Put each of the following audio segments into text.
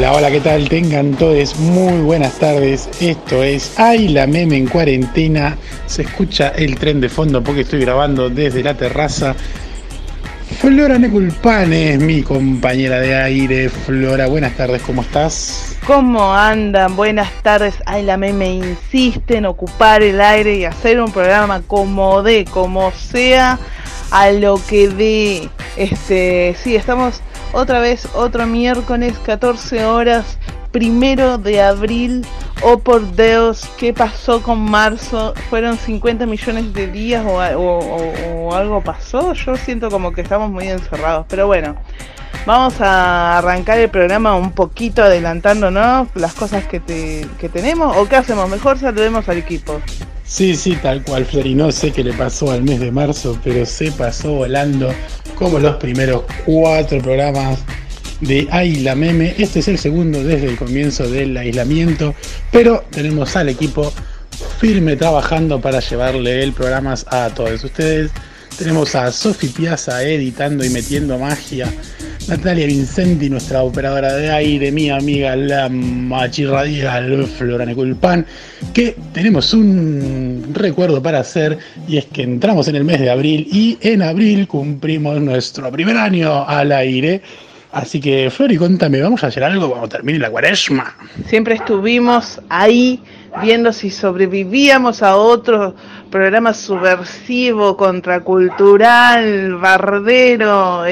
Hola, hola, ¿qué tal? Tengan todos muy buenas tardes. Esto es Ay la Meme en cuarentena. Se escucha el tren de fondo porque estoy grabando desde la terraza. Flora Neculpan es mi compañera de aire. Flora, buenas tardes, ¿cómo estás? ¿Cómo andan? Buenas tardes. Ay, la meme insiste en ocupar el aire y hacer un programa como sea, a lo que dé. Sí, estamos otra vez, otro miércoles, 14 horas, 1 de abril. Oh, por Dios, ¿qué pasó con marzo? ¿Fueron 50 millones de días o algo pasó? Yo siento como que estamos muy encerrados, pero bueno. Vamos a arrancar el programa un poquito adelantándonos las cosas que tenemos. ¿O qué hacemos? Mejor saludemos al equipo. Sí, tal cual, Flori. No sé qué le pasó al mes de marzo, pero se pasó volando como los primeros 4 programas de Ay la Meme. Este es el segundo desde el comienzo del aislamiento, pero tenemos al equipo firme trabajando para llevarle el programa a todos ustedes. Tenemos a Sofi Piazza editando y metiendo magia, Natalia Vincenti, nuestra operadora de aire, mi amiga la machirradial Flora Neculpan, que tenemos un recuerdo para hacer, y es que entramos en el mes de abril y en abril cumplimos nuestro primer año al aire. Así que, Flori, contame, ¿vamos a hacer algo cuando termine la cuaresma? Siempre estuvimos ahí viendo si sobrevivíamos a otro programa subversivo, contracultural, bardero.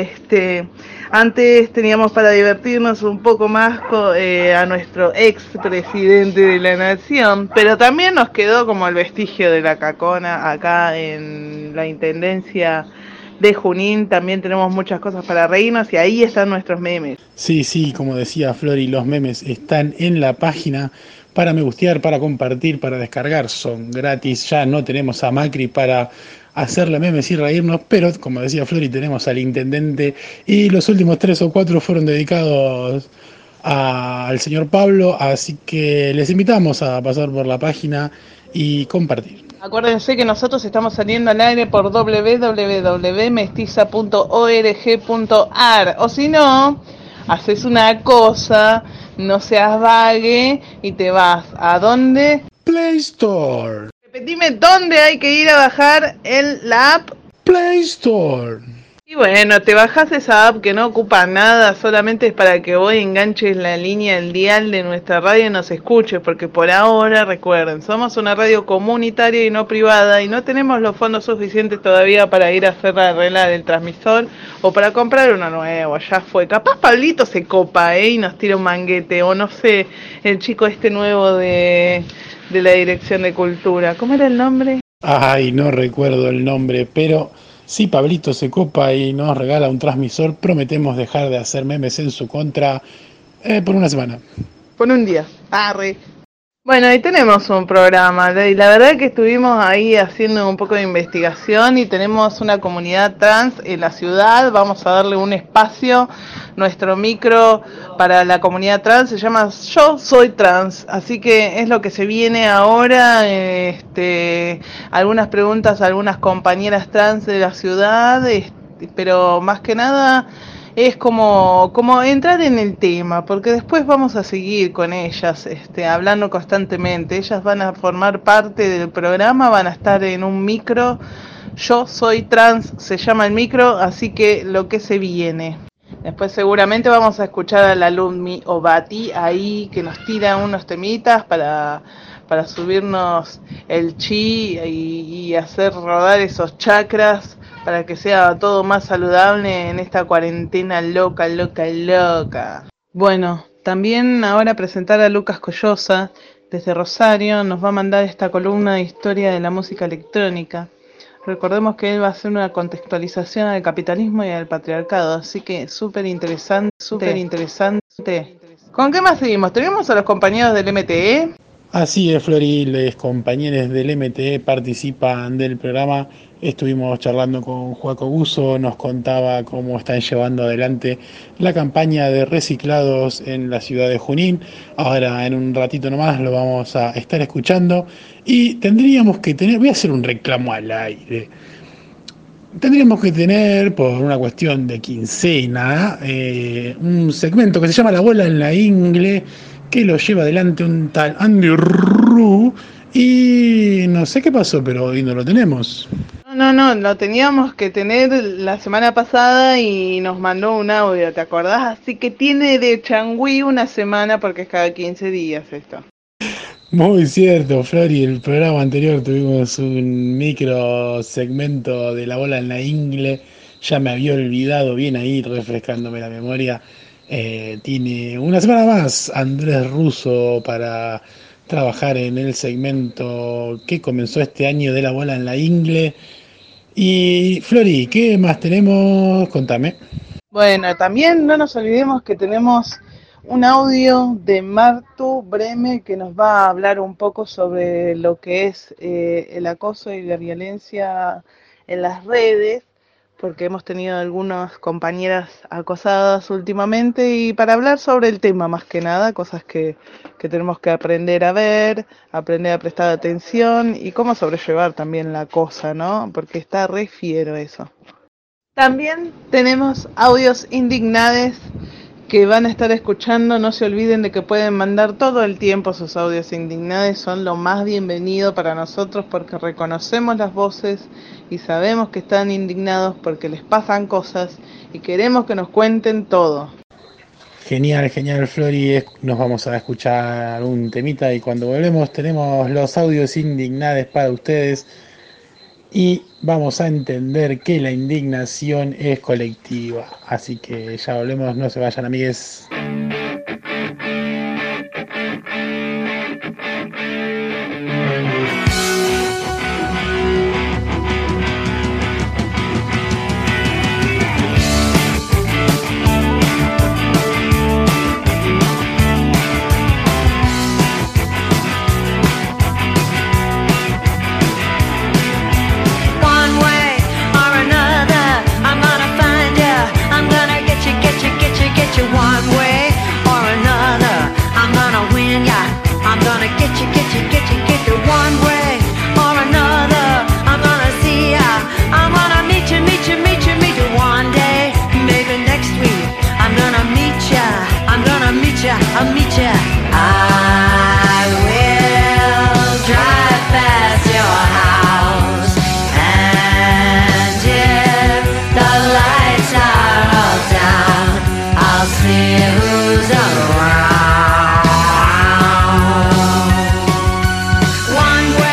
Antes teníamos para divertirnos un poco más a nuestro ex presidente de la nación, pero también nos quedó como el vestigio de la cacona acá en la intendencia de Junín. También tenemos muchas cosas para reírnos y ahí están nuestros memes. Sí, como decía Flori, los memes están en la página para me gustear, para compartir, para descargar, son gratis. Ya no tenemos a Macri para hacerle memes y reírnos, pero como decía Flori, tenemos al intendente y los últimos 3 o 4 fueron dedicados al señor Pablo, así que les invitamos a pasar por la página y compartir. Acuérdense que nosotros estamos saliendo al aire por www.mestiza.org.ar, o si no, haces una cosa, no seas vague y te vas ¿a dónde? Play Store. Repetime, ¿dónde hay que ir a bajar la app? Play Store. Y bueno, te bajás esa app que no ocupa nada, solamente es para que vos enganches la línea, el dial de nuestra radio y nos escuches, porque por ahora, recuerden, somos una radio comunitaria y no privada y no tenemos los fondos suficientes todavía para ir a hacer la regla del transmisor o para comprar uno nuevo. Ya fue, capaz Pablito se copa y nos tira un manguete, o no sé, el chico nuevo de la Dirección de Cultura, ¿cómo era el nombre? Ay, no recuerdo el nombre, pero si Pablito se copa y nos regala un transmisor, prometemos dejar de hacer memes en su contra por una semana. Por un día. Arre. Bueno, ahí tenemos un programa, y la verdad que estuvimos ahí haciendo un poco de investigación y tenemos una comunidad trans en la ciudad. Vamos a darle un espacio. Nuestro micro para la comunidad trans se llama Yo Soy Trans, así que es lo que se viene ahora. Algunas preguntas a algunas compañeras trans de la ciudad, pero más que nada es como entrar en el tema, porque después vamos a seguir con ellas, hablando constantemente. Ellas van a formar parte del programa, van a estar en un micro. Yo Soy Trans se llama el micro, así que lo que se viene. Después seguramente vamos a escuchar a la Alumni Obati ahí, que nos tira unos temitas para subirnos el chi y hacer rodar esos chakras, para que sea todo más saludable en esta cuarentena loca. Bueno, también ahora presentar a Lucas Collosa desde Rosario. Nos va a mandar esta columna de historia de la música electrónica. Recordemos que él va a hacer una contextualización al capitalismo y al patriarcado, así que súper interesante. ¿Con qué más seguimos? ¿Tenemos a los compañeros del MTE? Así es, Flori, los compañeros del MTE participan del programa. Estuvimos charlando con Joaco Buzo, nos contaba cómo están llevando adelante la campaña de reciclados en la ciudad de Junín. Ahora en un ratito nomás lo vamos a estar escuchando y tendríamos que tener, voy a hacer un reclamo al aire. tendríamos que tener, por una cuestión de quincena, un segmento que se llama La Bola en la Ingle, que lo lleva adelante un tal Andy Ru, y no sé qué pasó, pero hoy no lo tenemos. No, lo teníamos que tener la semana pasada y nos mandó un audio, ¿te acordás? Así que tiene de changüí una semana porque es cada 15 días esto. Muy cierto, Flori, el programa anterior tuvimos un micro segmento de La Bola en la Ingle, ya me había olvidado bien ahí, refrescándome la memoria. Tiene una semana más Andrés Russo para trabajar en el segmento que comenzó este año de La Bola en la Ingle. Y Flori, ¿qué más tenemos? Contame. Bueno, también no nos olvidemos que tenemos un audio de Martu Breme que nos va a hablar un poco sobre lo que es el acoso y la violencia en las redes, porque hemos tenido algunas compañeras acosadas últimamente y para hablar sobre el tema más que nada, cosas que tenemos que aprender a ver, aprender a prestar atención y cómo sobrellevar también la cosa, ¿no? Porque está re fiero eso. También tenemos audios indignades que van a estar escuchando. No se olviden de que pueden mandar todo el tiempo sus audios indignades. Son lo más bienvenido para nosotros porque reconocemos las voces y sabemos que están indignados porque les pasan cosas y queremos que nos cuenten todo. Genial, genial, Flori. Nos vamos a escuchar un temita y cuando volvemos tenemos los audios indignados para ustedes y vamos a entender que la indignación es colectiva. Así que ya volvemos, no se vayan, amigues. I'll meet ya. I will drive past your house, and if the lights are all down, I'll see who's around. One way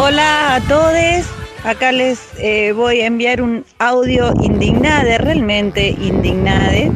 Hola a todos, acá les voy a enviar un audio indignade, realmente indignade.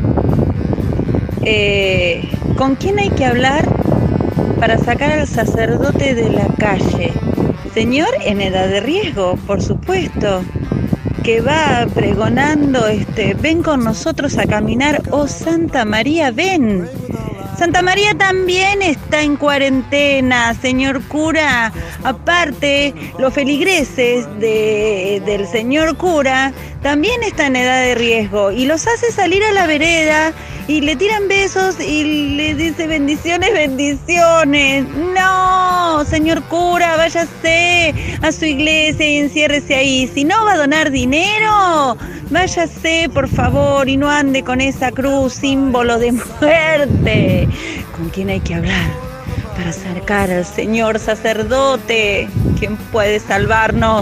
¿Con quién hay que hablar para sacar al sacerdote de la calle? Señor en edad de riesgo, por supuesto, que va pregonando, ven con nosotros a caminar, oh Santa María, ven. Santa María también está en cuarentena, señor cura. Aparte, los feligreses del señor cura también están en edad de riesgo y los hace salir a la vereda y le tiran besos y le dice bendiciones, bendiciones. No, señor cura, váyase a su iglesia y enciérrese ahí. Si no va a donar dinero, váyase, por favor, y no ande con esa cruz, símbolo de muerte. ¿Con quién hay que hablar para acercar al señor sacerdote? ¿Quién puede salvarnos?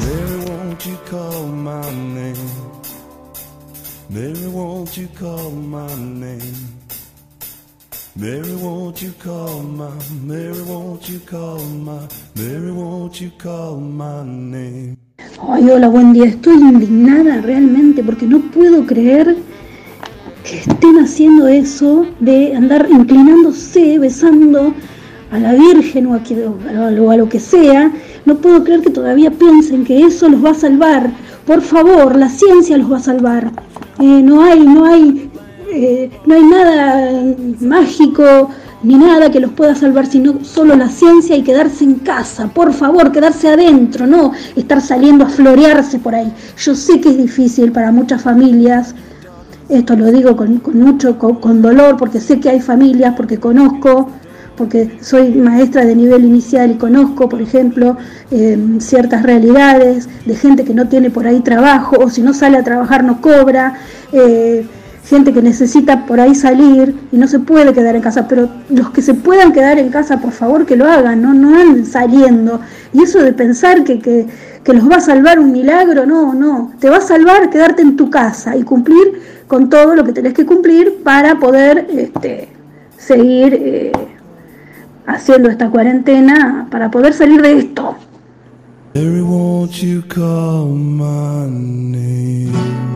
Mary, won't you call my name? Mary, won't you call my, Mary, won't you call my, Mary, won't you call my name? Ay, hola, buen día. Estoy indignada realmente porque no puedo creer que estén haciendo eso de andar inclinándose, besando a la Virgen o a lo que sea. No puedo creer que todavía piensen que eso los va a salvar. Por favor, la ciencia los va a salvar. No hay nada mágico ni nada que los pueda salvar, sino solo la ciencia y quedarse en casa. Por favor, quedarse adentro, no estar saliendo a florearse por ahí. Yo sé que es difícil para muchas familias. Esto lo digo con dolor, porque sé que hay familias, porque conozco, porque soy maestra de nivel inicial y conozco, por ejemplo, ciertas realidades de gente que no tiene por ahí trabajo, o si no sale a trabajar no cobra, gente que necesita por ahí salir y no se puede quedar en casa, pero los que se puedan quedar en casa, por favor que lo hagan, no anden saliendo. Y eso de pensar que los va a salvar un milagro, no, te va a salvar quedarte en tu casa y cumplir con todo lo que tenés que cumplir para poder seguir haciendo esta cuarentena, para poder salir de esto. Mary, won't you call my name?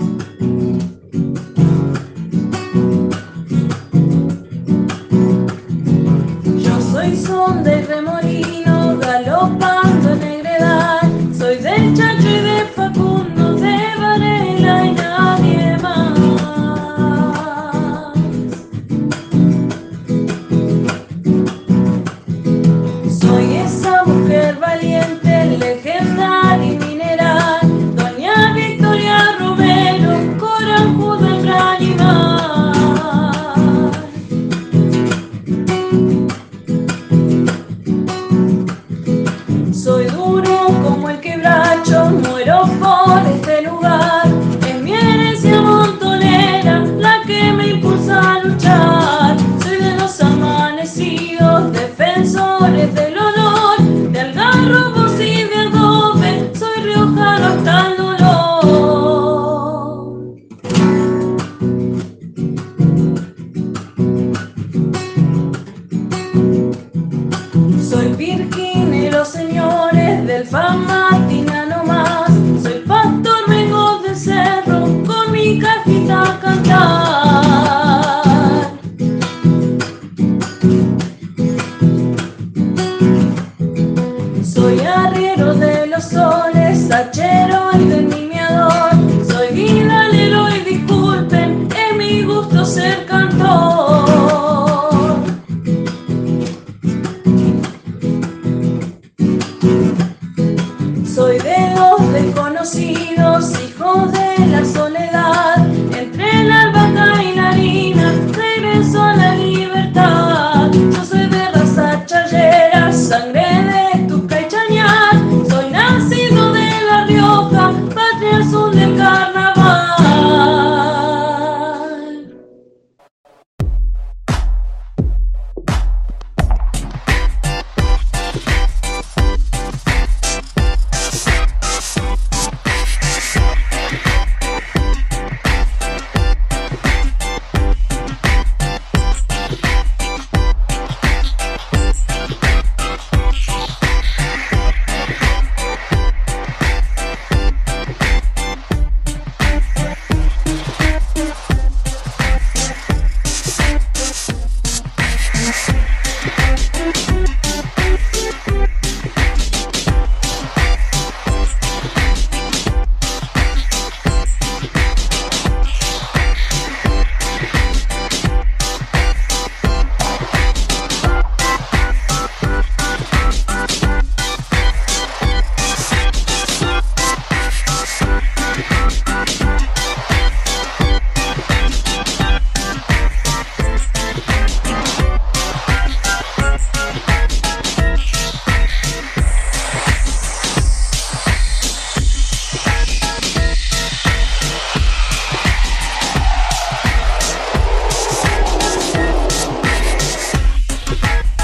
Yo soy son de remolino galopando en Negredad, soy del Chacho y de Facundo, de Varela y nadie más. Soy esa mujer valiente, legendaria y mineral, doña Victoria Romero, corajuda en animal.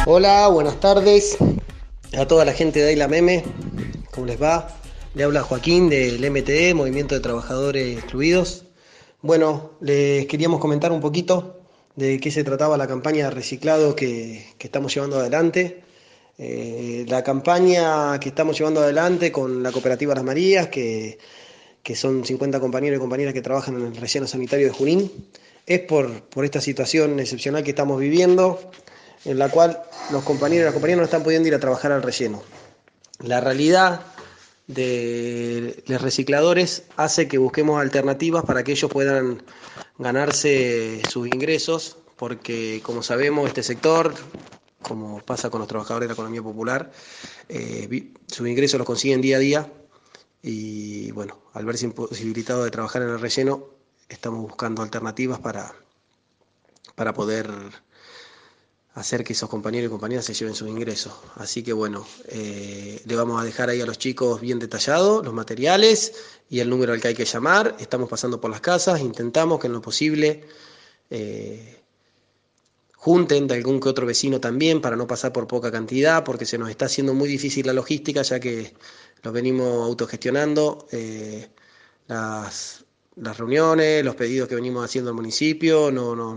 Hola, buenas tardes a toda la gente de Ayla Meme, ¿cómo les va? Le habla Joaquín del MTE, Movimiento de Trabajadores Excluidos. Bueno, les queríamos comentar un poquito de qué se trataba la campaña de reciclado que estamos llevando adelante. La campaña que estamos llevando adelante con la cooperativa Las Marías, que son 50 compañeros y compañeras que trabajan en el relleno sanitario de Junín, es por esta situación excepcional que estamos viviendo, en la cual los compañeros y las compañeras no están pudiendo ir a trabajar al relleno. La realidad de los recicladores hace que busquemos alternativas para que ellos puedan ganarse sus ingresos, porque como sabemos este sector, como pasa con los trabajadores de la economía popular, sus ingresos los consiguen día a día y bueno, al verse imposibilitado de trabajar en el relleno, estamos buscando alternativas para poder hacer que esos compañeros y compañeras se lleven sus ingresos. Así que bueno, le vamos a dejar ahí a los chicos bien detallado los materiales y el número al que hay que llamar. Estamos pasando por las casas, intentamos que en lo posible junten de algún que otro vecino también para no pasar por poca cantidad, porque se nos está haciendo muy difícil la logística, ya que los venimos autogestionando, las reuniones, los pedidos que venimos haciendo al municipio,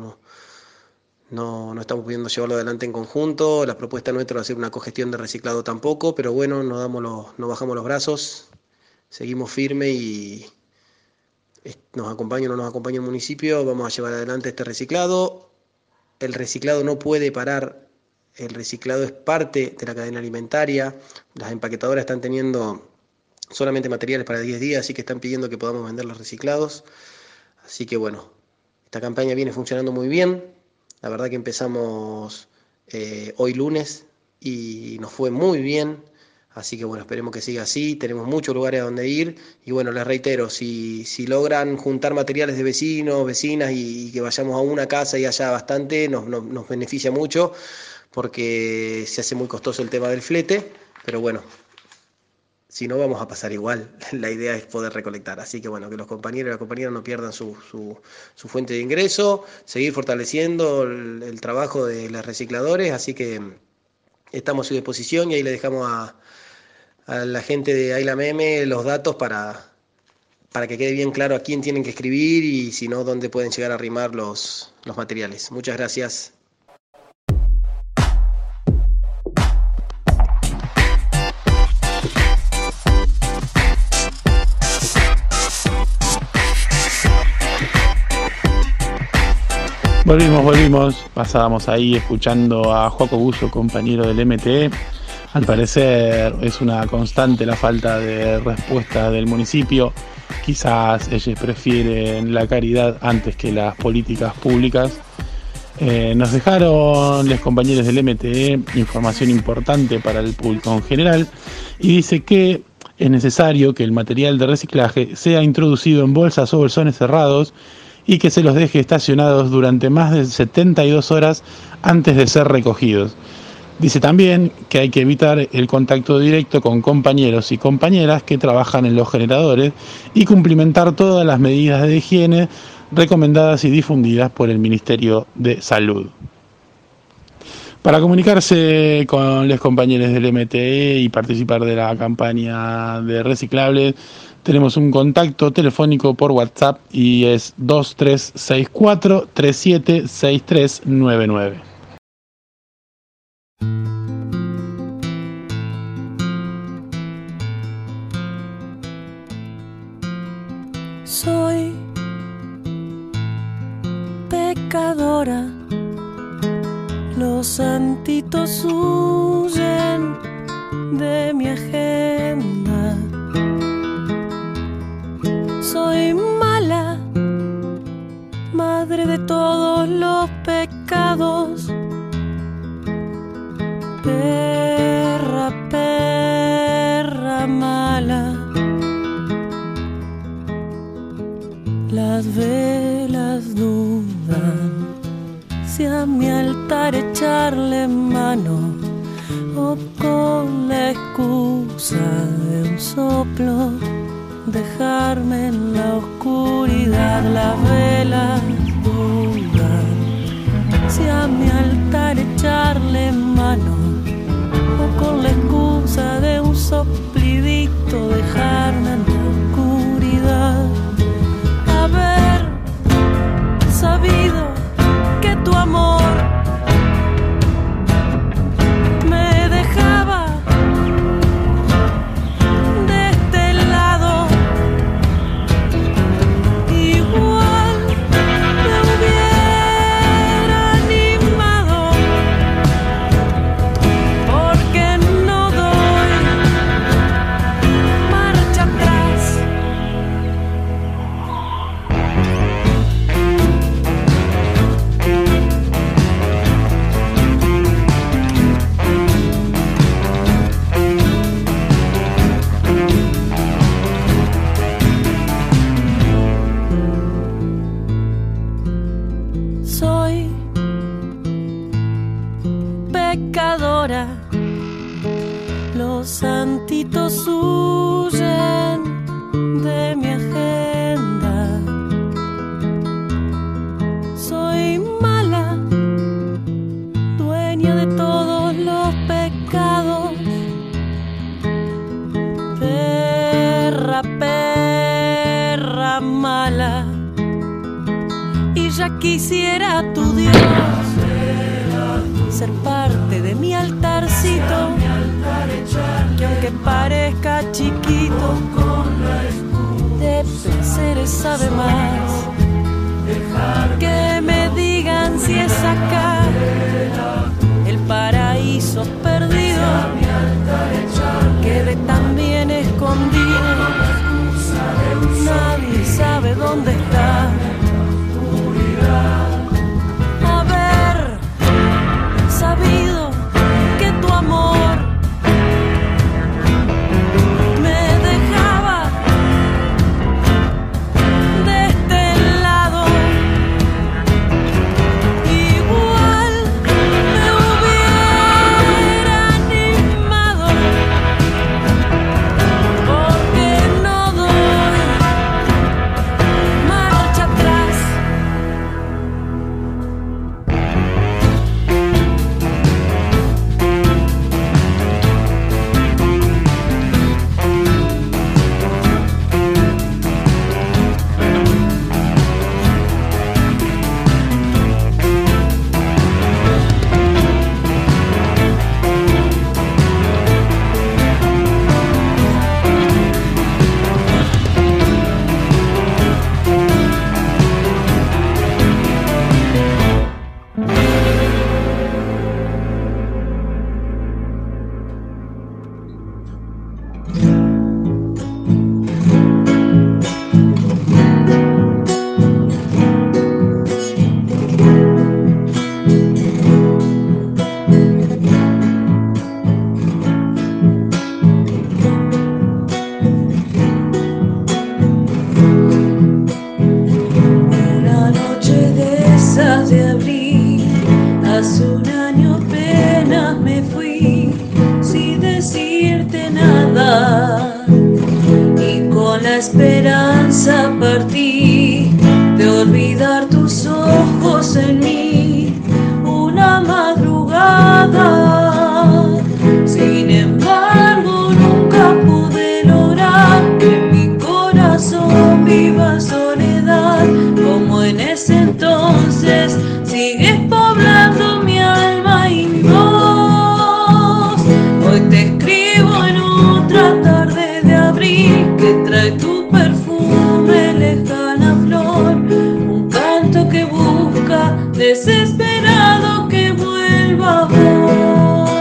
no estamos pudiendo llevarlo adelante en conjunto. La propuesta nuestra va a ser una cogestión de reciclado tampoco, pero bueno, no bajamos los brazos, seguimos firmes y nos acompaña o no nos acompaña el municipio, vamos a llevar adelante este reciclado. El reciclado no puede parar, el reciclado es parte de la cadena alimentaria, las empaquetadoras están teniendo solamente materiales para 10 días, así que están pidiendo que podamos vender los reciclados. Así que bueno, esta campaña viene funcionando muy bien. La verdad que empezamos hoy lunes y nos fue muy bien, así que bueno, esperemos que siga así, tenemos muchos lugares a donde ir y bueno, les reitero, si logran juntar materiales de vecinos, vecinas y que vayamos a una casa y haya bastante, nos beneficia mucho porque se hace muy costoso el tema del flete, pero bueno, si no vamos a pasar igual, la idea es poder recolectar, así que bueno, que los compañeros y las compañeras no pierdan su fuente de ingreso, seguir fortaleciendo el trabajo de los recicladores, así que estamos a su disposición y ahí le dejamos a la gente de Ayla Meme los datos para que quede bien claro a quién tienen que escribir y si no, dónde pueden llegar a arrimar los materiales. Muchas gracias. Volvimos, pasábamos ahí escuchando a Joaco Buzo, compañero del MTE. Al parecer es una constante la falta de respuesta del municipio. Quizás ellos prefieren la caridad antes que las políticas públicas. Nos dejaron los compañeros del MTE información importante para el público en general y dice que es necesario que el material de reciclaje sea introducido en bolsas o bolsones cerrados y que se los deje estacionados durante más de 72 horas antes de ser recogidos. Dice también que hay que evitar el contacto directo con compañeros y compañeras que trabajan en los generadores y cumplimentar todas las medidas de higiene recomendadas y difundidas por el Ministerio de Salud. Para comunicarse con los compañeros del MTE y participar de la campaña de reciclables, tenemos un contacto telefónico por WhatsApp y es 2364-376399. Soy pecadora, los santitos huyen de mi agenda. Soy mala, madre de todos los pecados, perra, perra mala. Las velas dudan si a mi altar echarle mano o con la excusa de un soplo dejarme en la oscuridad. Las velas dudan si a mi altar echarle mano pecadora. Los santitos huyen de mi agenda. Soy mala, dueña de todos los pecados. Perra, perra mala. Y ya quisiera tu Dios ser parte de mi altarcito, que aunque parezca chiquito, de placeres sabe más. Que me digan si es acá el paraíso perdido, quede tan bien escondido, nadie sabe dónde está. Haber sabido que tu amor me dejaba de este lado, igual me hubiera animado, porque no doy marcha atrás. Una noche de esas de abril, hace un año apenas me fui, sin decirte nada, y con la esperanza partí de olvidar tus ojos en mí una madrugada. Sin embargo, nunca pude lograr que en mi corazón viva soledad, como en ese entonces sigues poblando mi alma y mi voz. Hoy te escribo en otra tarde de abril que trae tu perfume, lejana flor, un canto que busca desesperado que vuelva a vos.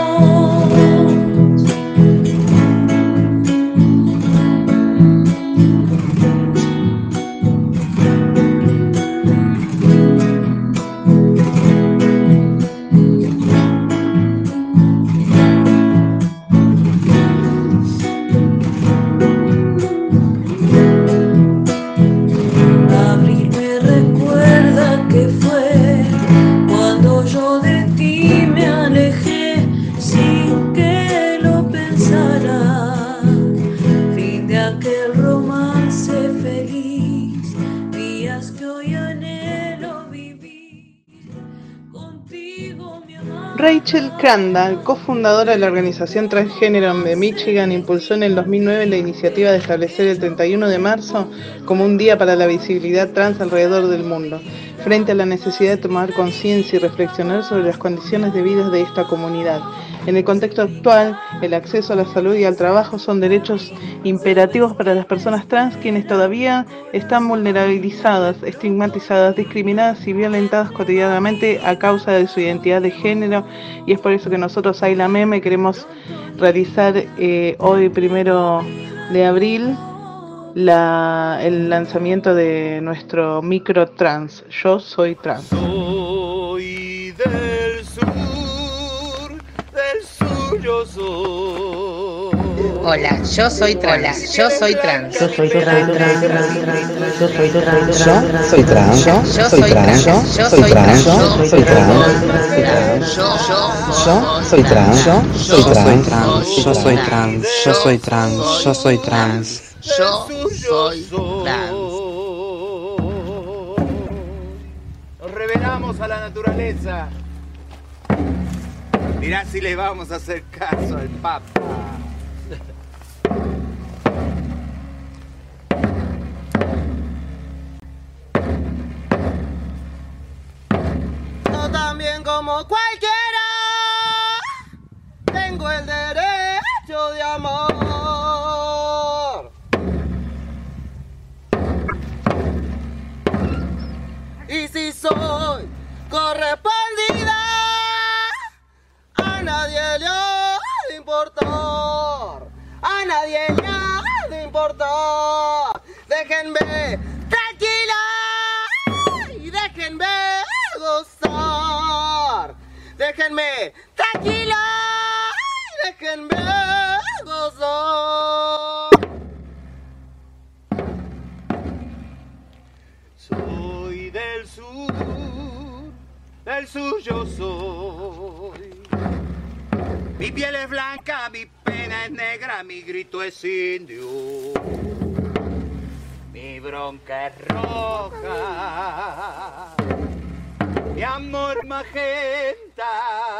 Abril me recuerda que fue cuando yo de ti me alejé sin que lo pensara. Fin de aquel romance feliz, días que hoy anhelo vivir contigo, mi amor. Rachel Crandall, cofundadora de la organización transgénero de Michigan, impulsó en el 2009 la iniciativa de establecer el 31 de marzo como un día para la visibilidad trans alrededor del mundo, frente a la necesidad de tomar conciencia y reflexionar sobre las condiciones de vida de esta comunidad. En el contexto actual, el acceso a la salud y al trabajo son derechos imperativos para las personas trans, quienes todavía están vulnerabilizadas, estigmatizadas, discriminadas y violentadas cotidianamente a causa de su identidad de género, y es por eso que nosotros, Ayla Meme, queremos realizar hoy, 1 de abril, el lanzamiento de nuestro micro trans. Yo soy trans. Soy del sur yo soy. Hola, yo soy trans. Yo soy trans. Yo soy trans. Yo soy trans. Yo soy trans. Yo soy trans. Yo soy trans. Yo soy trans. Yo Soy trans. Yo soy trans. Yo soy trans. Yo soy trans. Yo soy trans. Yo soy trans. Nos revelamos a la naturaleza. Mirá si le vamos a hacer caso al Papa. Yo también como cualquiera tengo el derecho de amor. Y si soy correspondida, a nadie le ha de importar. A nadie le ha de importar. Déjenme tranquila y déjenme gozar. Déjenme tranquila y déjenme gozar. Soy del sur yo soy. Mi piel es blanca, mi pena es negra, mi grito es indio. Mi bronca es roja, mi amor magenta.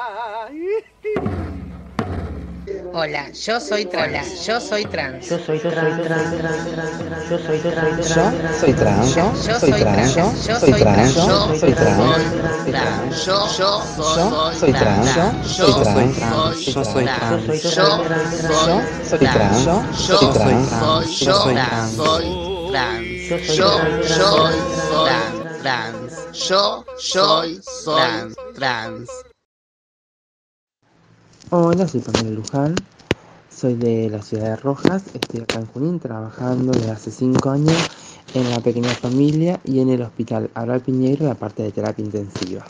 Hola, yo soy trans. Yo soy trans. Yo soy trans. Yo soy trans. Yo soy trans. Yo soy trans. Yo soy trans. Yo soy trans. Yo Soy trans. Yo soy trans. Yo soy trans. Soy trans. Yo soy trans. Yo soy trans. Trans. Hola, soy Pamela Luján, soy de la ciudad de Rojas, estoy acá en Junín trabajando desde hace 5 años en la pequeña familia y en el hospital Abral Piñeiro, la parte de terapia intensiva.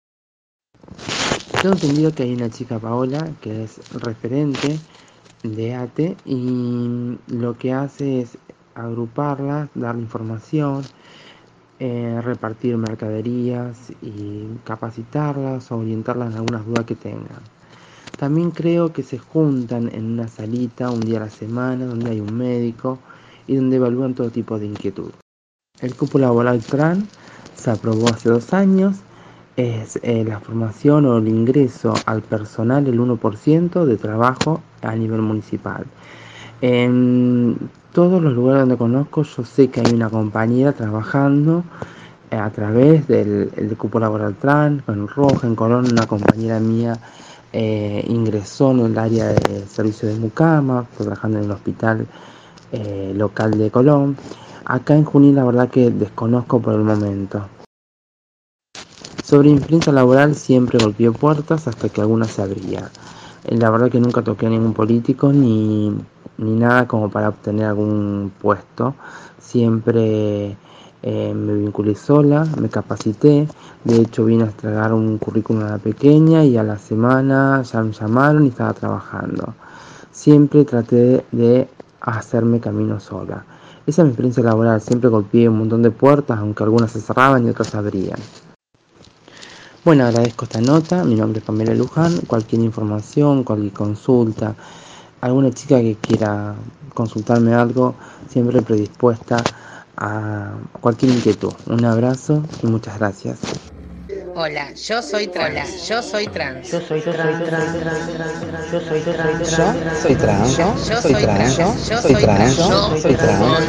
Tengo entendido que hay una chica, Paola, que es referente de ATE y lo que hace es agruparlas, darle información, repartir mercaderías y capacitarlas o orientarlas en algunas dudas que tengan. También creo que se juntan en una salita un día a la semana donde hay un médico y donde evalúan todo tipo de inquietud. El cupo laboral TRAN se aprobó hace 2 años, es la formación o el ingreso al personal el 1% de trabajo a nivel municipal. En todos los lugares donde conozco yo sé que hay una compañera trabajando a través del cupo laboral TRAN, en Roja, en Colón, una compañera mía ingresó en el área de servicio de Mucama, trabajando en el hospital local de Colón. Acá en Junín la verdad que desconozco por el momento. Sobre influencia laboral siempre golpeé puertas hasta que alguna se abría. La verdad que nunca toqué a ningún político ni nada como para obtener algún puesto. Siempre me vinculé sola, me capacité. De hecho vine a entregar un currículum a la pequeña y a la semana ya me llamaron y estaba trabajando. Siempre traté de hacerme camino sola. Esa es mi experiencia laboral, siempre golpeé un montón de puertas, aunque algunas se cerraban y otras se abrían. Bueno, agradezco esta nota, mi nombre es Pamela Luján, cualquier información, cualquier consulta, alguna chica que quiera consultarme algo, siempre predispuesta a cualquier inquietud. Un abrazo y muchas gracias. Hola, yo soy trans. Yo soy trans. Yo soy trans. Yo soy trans. Yo soy trans. Yo soy trans. Yo soy trans. Yo soy trans.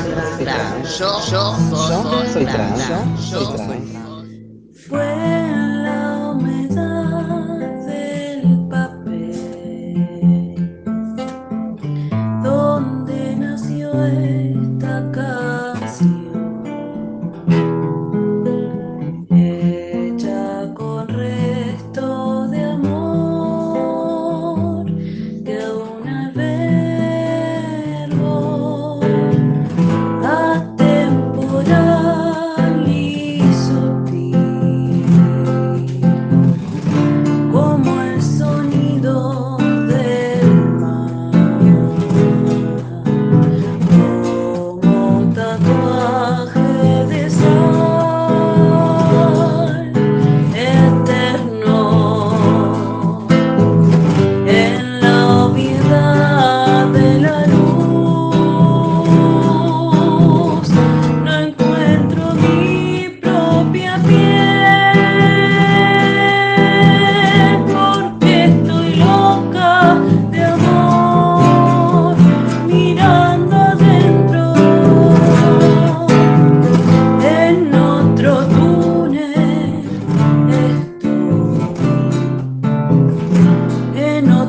Yo soy trans. Yo soy trans. Fue en la humedad del papel donde nació esta canción, hecha con resto de amor que aún albergo, atemporal y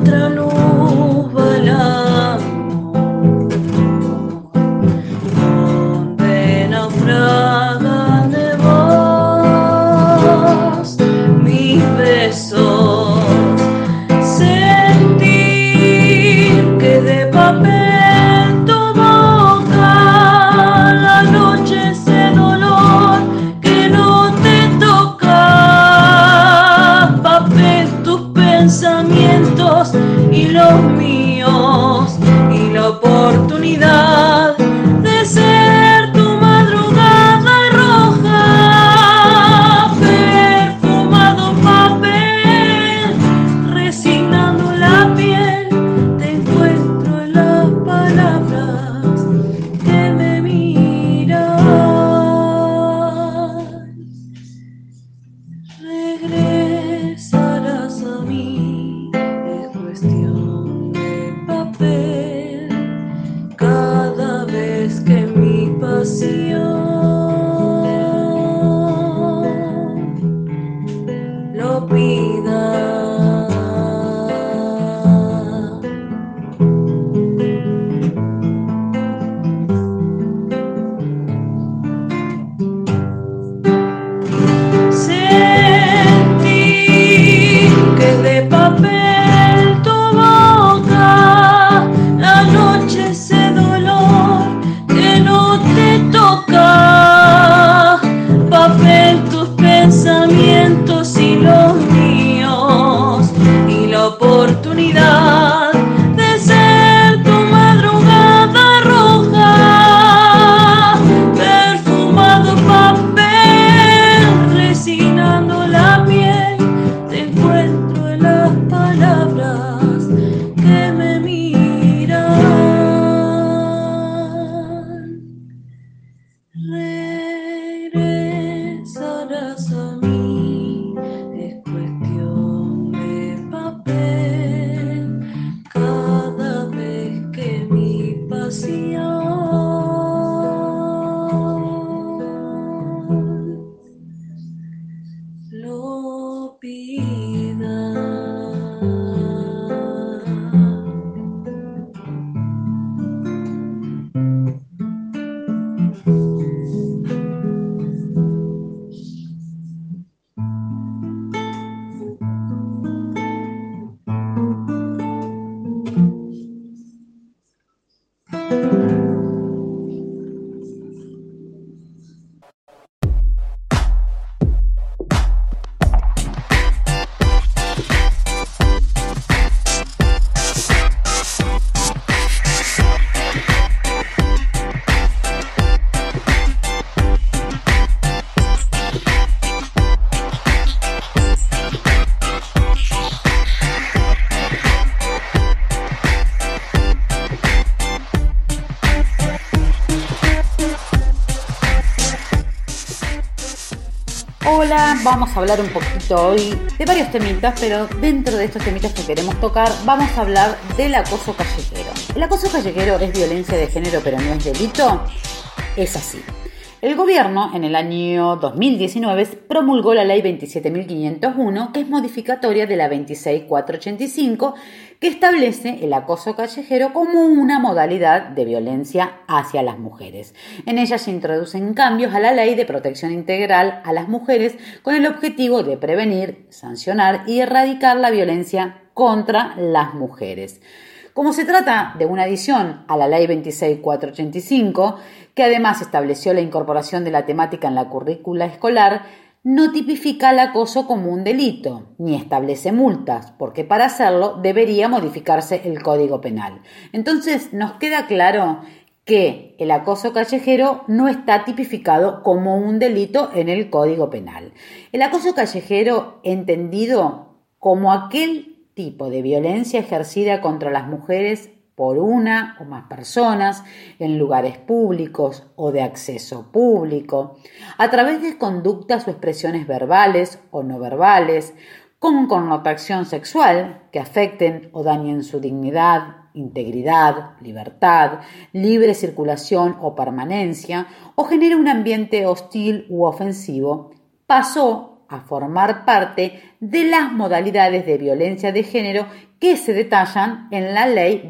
otra luz bailando, donde naufragan de vos mis besos. Sentir que de papel tu boca, la noche ese dolor que no te toca, papel tus pensamientos y los míos, y la oportunidad de ser tu madrugada roja, perfumado papel, resignando la piel, te encuentro en las palabras que me miran. Regresarás a mí, es cuestión de papel, cada vez que mi pasión lo pida. Sentí que de papel tu boca, la noche ese dolor que no te toca, papel tus pensamientos y los míos, y la oportunidad de ser tu madrugada roja, perfumado papel, resignando la piel, te encuentro en las palabras que me miran. Regresarás a mí, es cuestión de papel, cada vez que mi pasión lo pida. Hola, vamos a hablar un poquito hoy de varios temitas, pero dentro de estos temitas que queremos tocar vamos a hablar del acoso callejero. ¿El acoso callejero es violencia de género pero no es delito? Es así. El gobierno en el año 2019 promulgó la ley 27.501, que es modificatoria de la 26.485, que establece el acoso callejero como una modalidad de violencia hacia las mujeres. En ella se introducen cambios a la Ley de Protección Integral a las Mujeres con el objetivo de prevenir, sancionar y erradicar la violencia contra las mujeres. Como se trata de una adición a la Ley 26.485, que además estableció la incorporación de la temática en la currícula escolar, no tipifica el acoso como un delito, ni establece multas, porque para hacerlo debería modificarse el Código Penal. Entonces nos queda claro que el acoso callejero no está tipificado como un delito en el Código Penal. El acoso callejero, entendido como aquel tipo de violencia ejercida contra las mujeres por una o más personas en lugares públicos o de acceso público, a través de conductas o expresiones verbales o no verbales, con connotación sexual que afecten o dañen su dignidad, integridad, libertad, libre circulación o permanencia, o genere un ambiente hostil u ofensivo, pasó a formar parte de las modalidades de violencia de género que se detallan en la Ley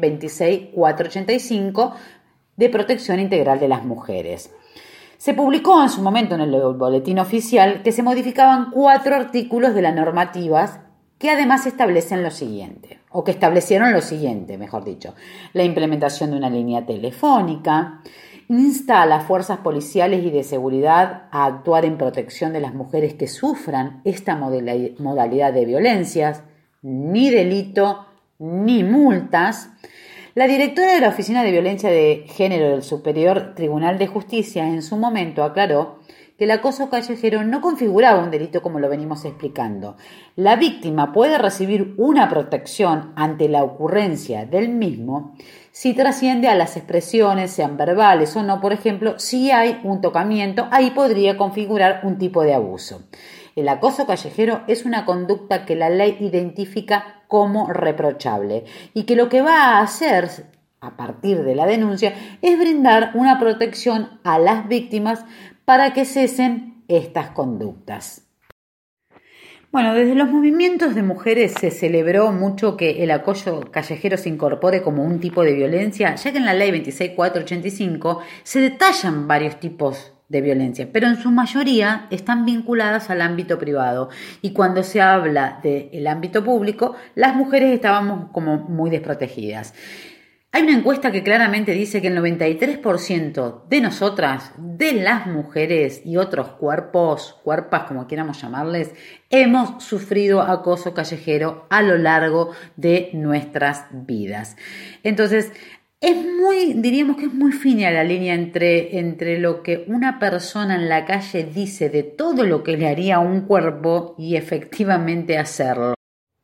26.485 de Protección Integral de las Mujeres. Se publicó en su momento en el boletín oficial que se modificaban 4 artículos de las normativas que además establecen lo siguiente, o que establecieron lo siguiente, mejor dicho: la implementación de una línea telefónica, insta a las fuerzas policiales y de seguridad a actuar en protección de las mujeres que sufran esta modalidad de violencias, ni delito ni multas. La directora de la Oficina de Violencia de Género del Superior Tribunal de Justicia en su momento aclaró que el acoso callejero no configuraba un delito como lo venimos explicando. La víctima puede recibir una protección ante la ocurrencia del mismo si trasciende a las expresiones, sean verbales o no. Por ejemplo, si hay un tocamiento, ahí podría configurar un tipo de abuso. El acoso callejero es una conducta que la ley identifica como reprochable y que lo que va a hacer a partir de la denuncia es brindar una protección a las víctimas para que cesen estas conductas. Bueno, desde los movimientos de mujeres se celebró mucho que el acoso callejero se incorpore como un tipo de violencia, ya que en la ley 26.485 se detallan varios tipos de violencia, pero en su mayoría están vinculadas al ámbito privado, y cuando se habla del ámbito público, las mujeres estábamos como muy desprotegidas. Hay una encuesta que claramente dice que el 93% de nosotras, de las mujeres y otros cuerpas como quieramos llamarles, hemos sufrido acoso callejero a lo largo de nuestras vidas. Entonces, diríamos que es muy fina la línea entre lo que una persona en la calle dice de todo lo que le haría a un cuerpo y efectivamente hacerlo.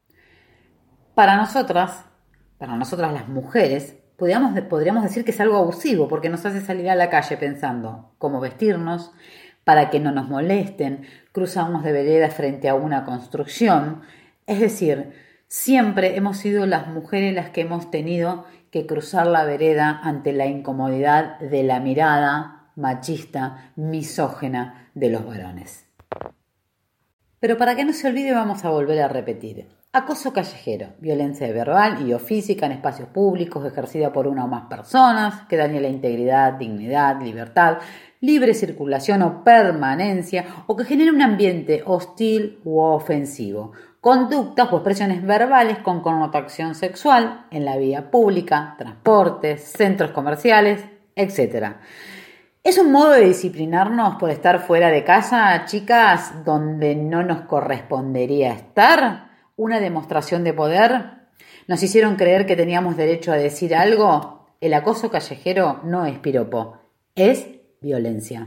Para nosotras las mujeres, podríamos decir que es algo abusivo, porque nos hace salir a la calle pensando cómo vestirnos, para que no nos molesten, cruzarnos de vereda frente a una construcción. Es decir, siempre hemos sido las mujeres las que hemos tenido que cruzar la vereda ante la incomodidad de la mirada machista, misógina de los varones. Pero para que no se olvide, vamos a volver a repetir. Acoso callejero, violencia verbal y o física en espacios públicos ejercida por una o más personas que dañe la integridad, dignidad, libertad, libre circulación o permanencia, o que genere un ambiente hostil u ofensivo. Conductas o expresiones verbales con connotación sexual en la vía pública, transportes, centros comerciales, etc. ¿Es un modo de disciplinarnos por estar fuera de casa, chicas, donde no nos correspondería estar? ¿Una demostración de poder? ¿Nos hicieron creer que teníamos derecho a decir algo? El acoso callejero no es piropo, es violencia.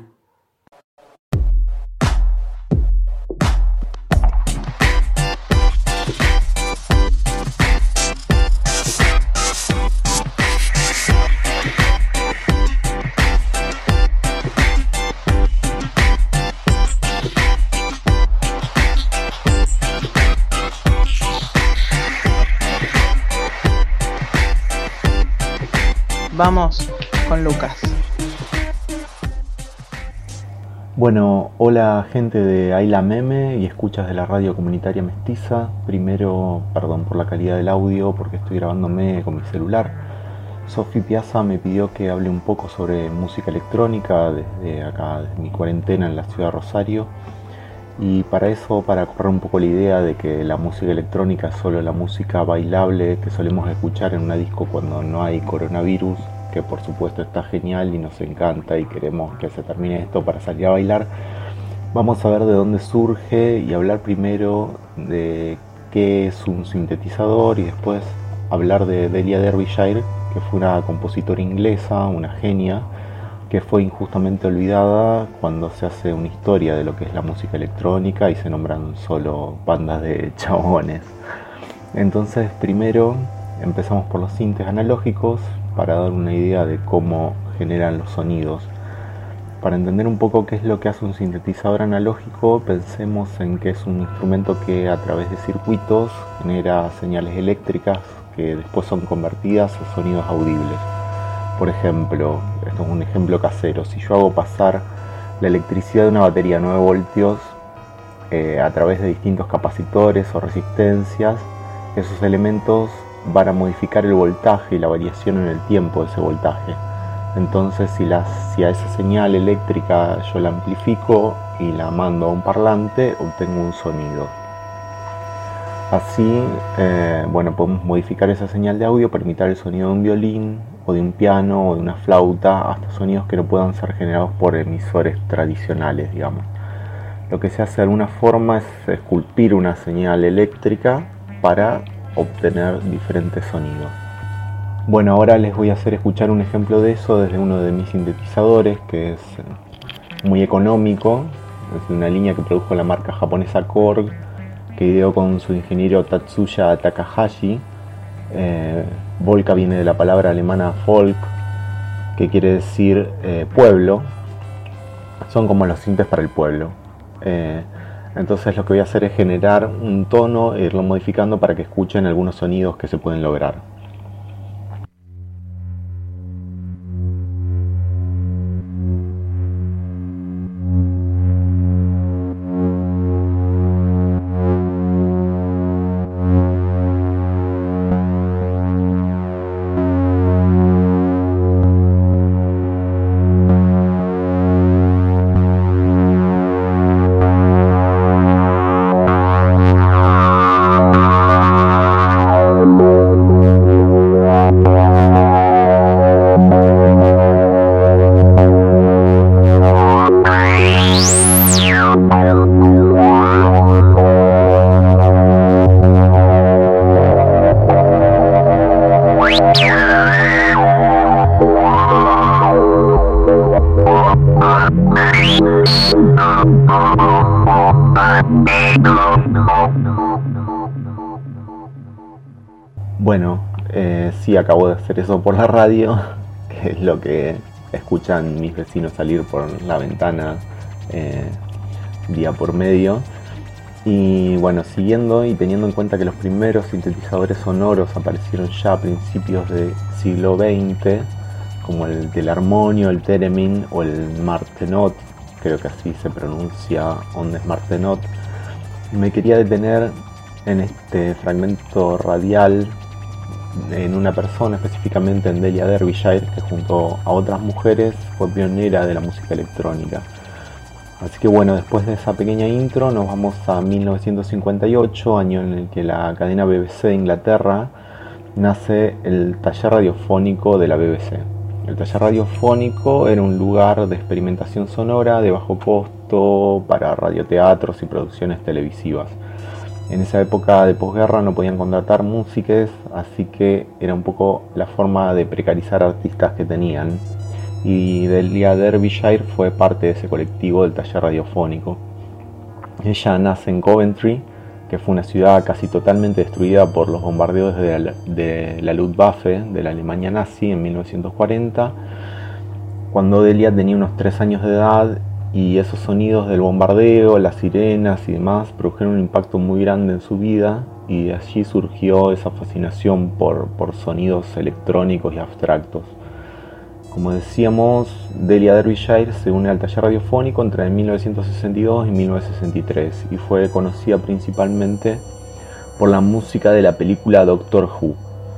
Vamos con Lucas. Bueno, hola gente de Ayla Meme y escuchas de la radio comunitaria mestiza. Primero, perdón por la calidad del audio porque estoy grabándome con mi celular. Sofi Piazza me pidió que hable un poco sobre música electrónica desde acá, desde mi cuarentena en la ciudad de Rosario. Y para eso, para correr un poco la idea de que la música electrónica es solo la música bailable que solemos escuchar en una disco cuando no hay coronavirus, que por supuesto está genial y nos encanta y queremos que se termine esto para salir a bailar, vamos a ver de dónde surge y hablar primero de qué es un sintetizador y después hablar de Delia Derbyshire, que fue una compositora inglesa, una genia, que fue injustamente olvidada cuando se hace una historia de lo que es la música electrónica y se nombran solo bandas de chabones. Entonces, primero empezamos por los sintes analógicos para dar una idea de cómo generan los sonidos. Para entender un poco qué es lo que hace un sintetizador analógico, pensemos en que es un instrumento que a través de circuitos genera señales eléctricas que después son convertidas a sonidos audibles. Por ejemplo, esto es un ejemplo casero, si yo hago pasar la electricidad de una batería a 9 voltios a través de distintos capacitores o resistencias, esos elementos van a modificar el voltaje y la variación en el tiempo de ese voltaje. Entonces si a esa señal eléctrica yo la amplifico y la mando a un parlante, obtengo un sonido. Así, podemos modificar esa señal de audio para imitar el sonido de un violín o de un piano o de una flauta, hasta sonidos que no puedan ser generados por emisores tradicionales, digamos. Lo que se hace de alguna forma es esculpir una señal eléctrica para obtener diferentes sonidos. Bueno, ahora les voy a hacer escuchar un ejemplo de eso desde uno de mis sintetizadores, que es muy económico. Es una línea que produjo la marca japonesa Korg, que ideó con su ingeniero Tatsuya Takahashi. Volca viene de la palabra alemana Volk, que quiere decir pueblo. Son como los sintes para el pueblo. Entonces lo que voy a hacer es generar un tono e irlo modificando para que escuchen algunos sonidos que se pueden lograr. Bueno, sí, acabo de hacer eso por la radio, que es lo que escuchan mis vecinos salir por la ventana día por medio. Y bueno, siguiendo y teniendo en cuenta que los primeros sintetizadores sonoros aparecieron ya a principios del siglo XX, como el del armonio, el theremin o el martenot, creo que así se pronuncia, ondes martenot, me quería detener en este fragmento radial en una persona, específicamente en Delia Derbyshire, que junto a otras mujeres fue pionera de la música electrónica. Así que bueno, después de esa pequeña intro nos vamos a 1958, año en el que la cadena BBC de Inglaterra nace el taller radiofónico de la BBC. El taller radiofónico era un lugar de experimentación sonora de bajo costo para radioteatros y producciones televisivas. En esa época de posguerra no podían contratar músicos, así que era un poco la forma de precarizar artistas que tenían. Y Delia Derbyshire fue parte de ese colectivo del taller radiofónico. Ella nace en Coventry, que fue una ciudad casi totalmente destruida por los bombardeos de la Luftwaffe, de la Alemania nazi, en 1940, cuando Delia tenía unos 3 años de edad, y esos sonidos del bombardeo, las sirenas y demás produjeron un impacto muy grande en su vida, y de allí surgió esa fascinación por sonidos electrónicos y abstractos. Como decíamos, Delia Derbyshire se une al taller radiofónico entre 1962 y 1963 y fue conocida principalmente por la música de la película Doctor Who.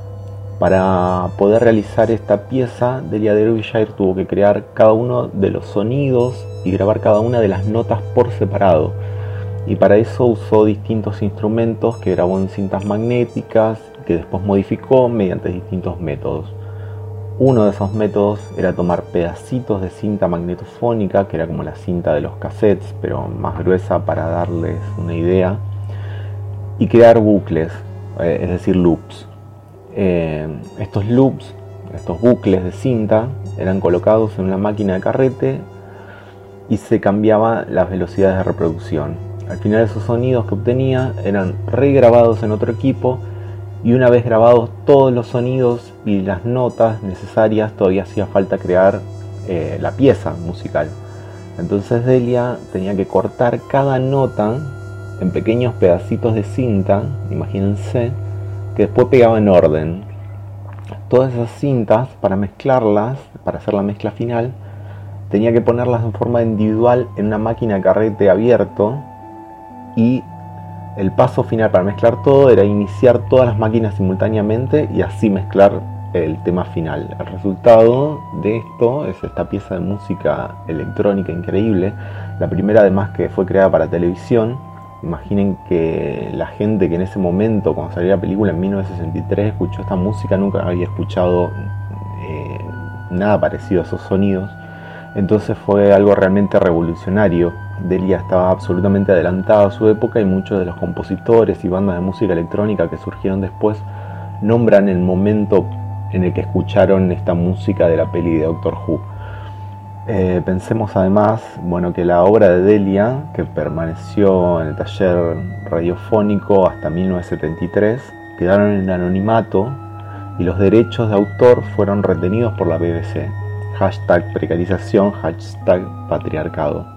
Para poder realizar esta pieza, Delia Derbyshire tuvo que crear cada uno de los sonidos y grabar cada una de las notas por separado. Y para eso usó distintos instrumentos que grabó en cintas magnéticas, que después modificó mediante distintos métodos. Uno de esos métodos era tomar pedacitos de cinta magnetofónica, que era como la cinta de los cassettes, pero más gruesa para darles una idea, y crear bucles, es decir, loops. Estos loops, estos bucles de cinta, eran colocados en una máquina de carrete y se cambiaban las velocidades de reproducción. Al final esos sonidos que obtenía eran regrabados en otro equipo, y una vez grabados todos los sonidos y las notas necesarias, todavía hacía falta crear la pieza musical. Entonces Delia tenía que cortar cada nota en pequeños pedacitos de cinta, imagínense, que después pegaba en orden. Todas esas cintas, para mezclarlas, para hacer la mezcla final, tenía que ponerlas en forma individual en una máquina de carrete abierto, y el paso final para mezclar todo era iniciar todas las máquinas simultáneamente y así mezclar el tema final. El resultado de esto es esta pieza de música electrónica increíble, la primera además que fue creada para televisión. Imaginen que la gente que en ese momento, cuando salió la película en 1963, escuchó esta música, nunca había escuchado nada parecido a esos sonidos. Entonces fue algo realmente revolucionario. Delia estaba absolutamente adelantada a su época y muchos de los compositores y bandas de música electrónica que surgieron después nombran el momento en el que escucharon esta música de la peli de Doctor Who. Pensemos además, que la obra de Delia, que permaneció en el taller radiofónico hasta 1973, quedaron en anonimato y los derechos de autor fueron retenidos por la BBC. #precarización, #patriarcado.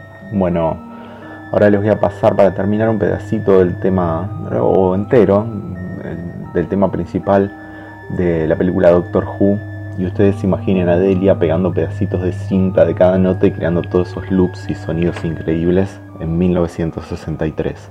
Ahora les voy a pasar para terminar un pedacito del tema, o entero, del tema principal de la película Doctor Who. Y ustedes imaginen a Delia pegando pedacitos de cinta de cada nota y creando todos esos loops y sonidos increíbles en 1963.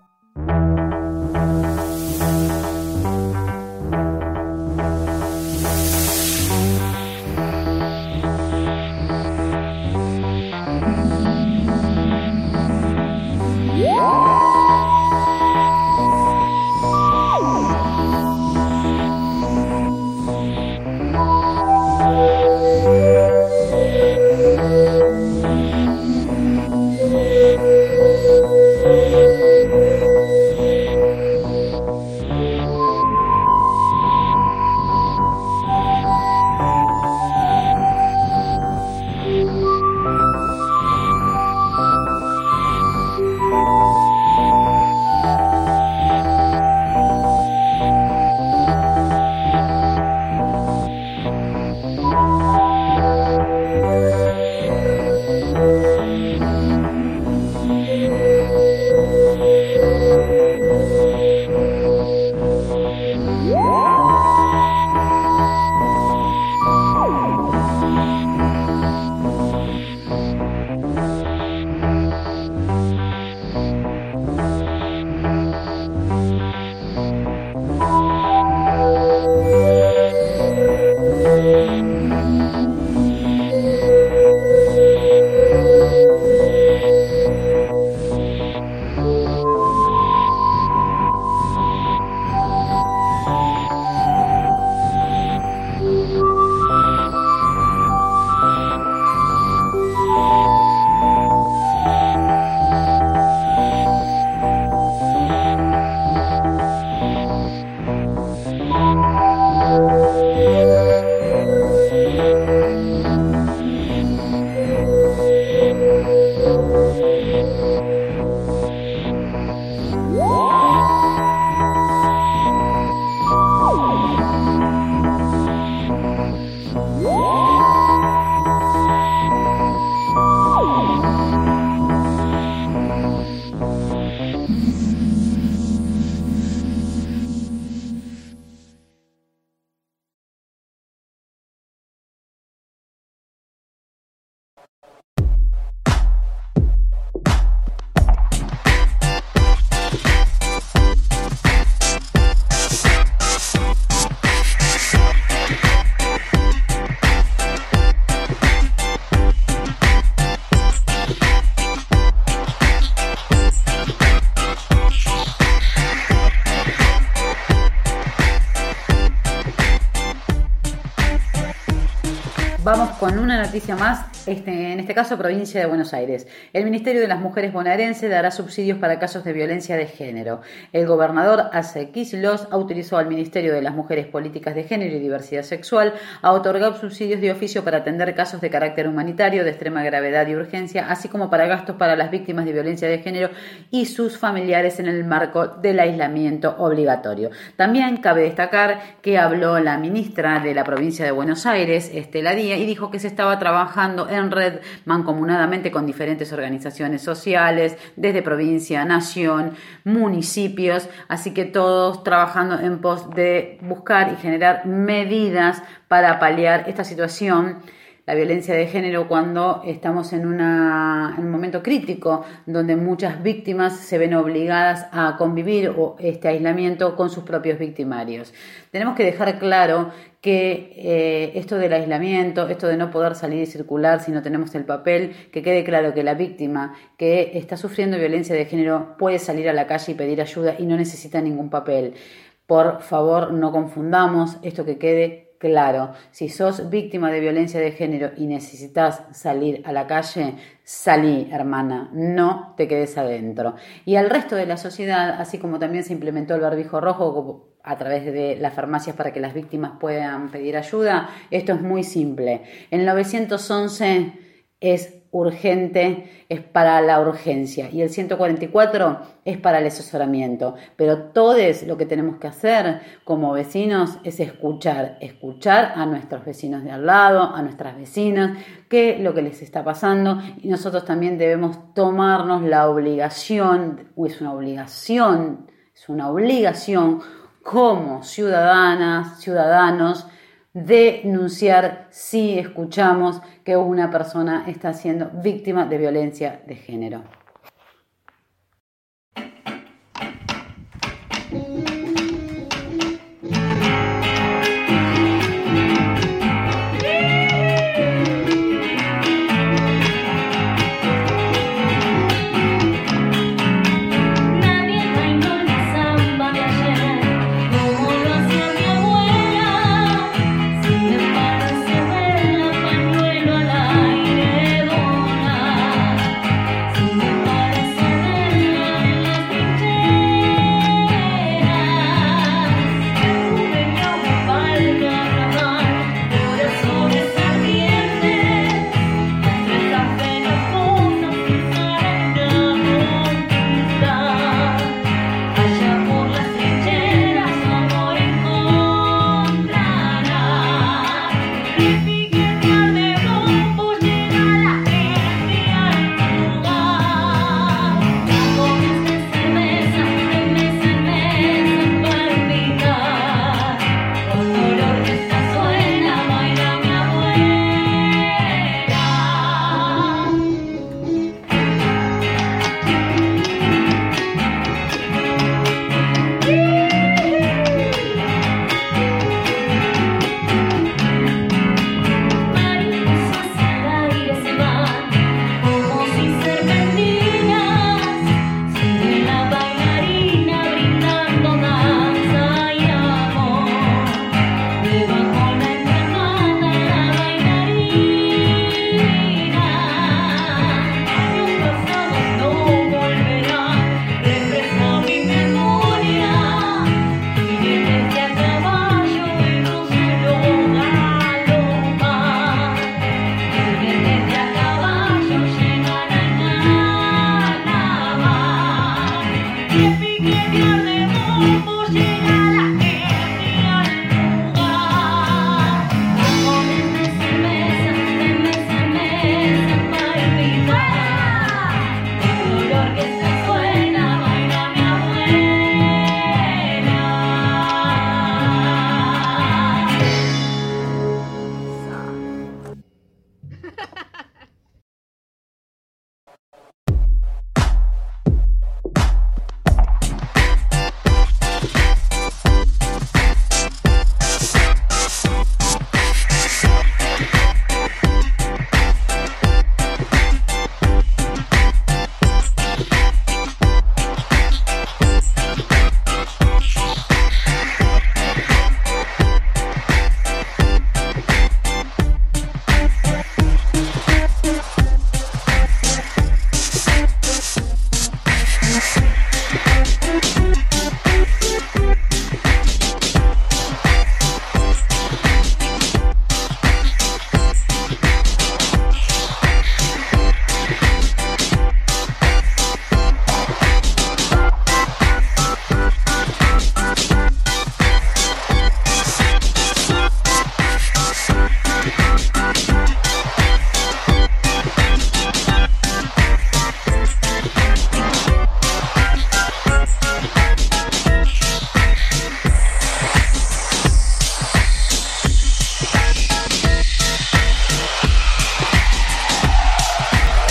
Vamos con una noticia más, en este caso provincia de Buenos Aires. El Ministerio de las Mujeres bonaerense dará subsidios para casos de violencia de género. El gobernador Axel Kicillof autorizó al Ministerio de las Mujeres, Políticas de Género y Diversidad Sexual a otorgar subsidios de oficio para atender casos de carácter humanitario de extrema gravedad y urgencia, así como para gastos para las víctimas de violencia de género y sus familiares en el marco del aislamiento obligatorio. También cabe destacar que habló la ministra de la provincia de Buenos Aires, Estela Díaz, y dijo que se estaba trabajando en red mancomunadamente con diferentes organizaciones sociales, desde provincia, nación, municipios, así que todos trabajando en pos de buscar y generar medidas para paliar esta situación la violencia de género cuando estamos en un momento crítico, donde muchas víctimas se ven obligadas a convivir este aislamiento con sus propios victimarios. Tenemos que dejar claro que esto del aislamiento, esto de no poder salir y circular si no tenemos el papel, que quede claro que la víctima que está sufriendo violencia de género puede salir a la calle y pedir ayuda y no necesita ningún papel. Por favor, no confundamos esto, que quede claro. Si sos víctima de violencia de género y necesitas salir a la calle, salí, hermana, no te quedes adentro. Y al resto de la sociedad, así como también se implementó el barbijo rojo a través de las farmacias para que las víctimas puedan pedir ayuda, esto es muy simple. El 911 es urgente, es para la urgencia, y el 144 es para el asesoramiento, pero todos lo que tenemos que hacer como vecinos es escuchar a nuestros vecinos de al lado, a nuestras vecinas, qué es lo que les está pasando, y nosotros también debemos tomarnos la obligación, es una obligación como ciudadanos, denunciar si escuchamos que una persona está siendo víctima de violencia de género. Si me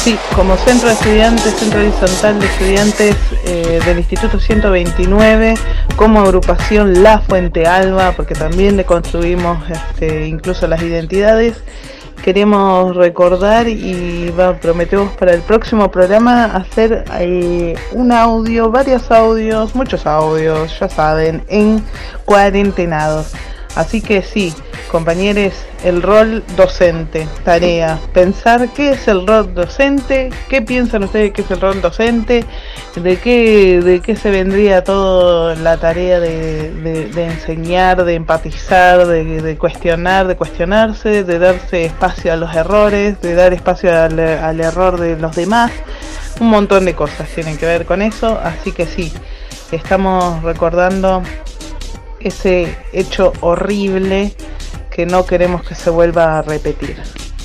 Sí, como centro de estudiantes, centro horizontal de estudiantes del Instituto 129, como agrupación La Fuente Alba, porque también le construimos incluso las identidades, queremos recordar y prometemos para el próximo programa hacer un audio, varios audios, muchos audios, ya saben, en cuarentenados. Así que sí, compañeros, el rol docente, tarea, pensar qué es el rol docente, qué piensan ustedes que es el rol docente, de qué se vendría toda la tarea de enseñar, de empatizar, de cuestionar, de cuestionarse, de darse espacio a los errores, de dar espacio al error de los demás. Un montón de cosas tienen que ver con eso, así que sí, estamos recordando ese hecho horrible que no queremos que se vuelva a repetir.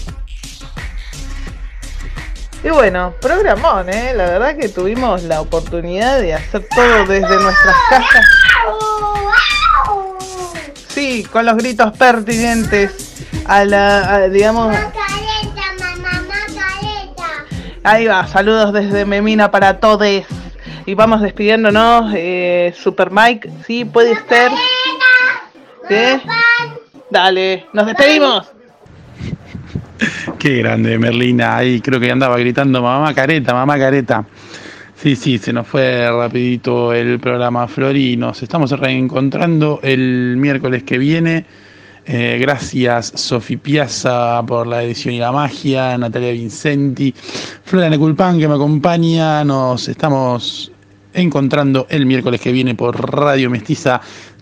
Y bueno, programón, la verdad que tuvimos la oportunidad de hacer todo desde nuestras casas. Sí, con los gritos pertinentes digamos. Ahí va, saludos desde Memina para todes. Y vamos despidiéndonos, Super Mike, ¿sí? ¿Puede ser? ¿Qué? Dale, nos despedimos. Qué grande, Merlina. Ahí creo que andaba gritando mamá careta, mamá careta. Sí, se nos fue rapidito el programa, Flor, y nos estamos reencontrando el miércoles que viene. Gracias Sofi Piazza por la edición y la magia, Natalia Vincenti, Flora Culpan que me acompaña. Nos estamos encontrando el miércoles que viene por Radio Mestiza,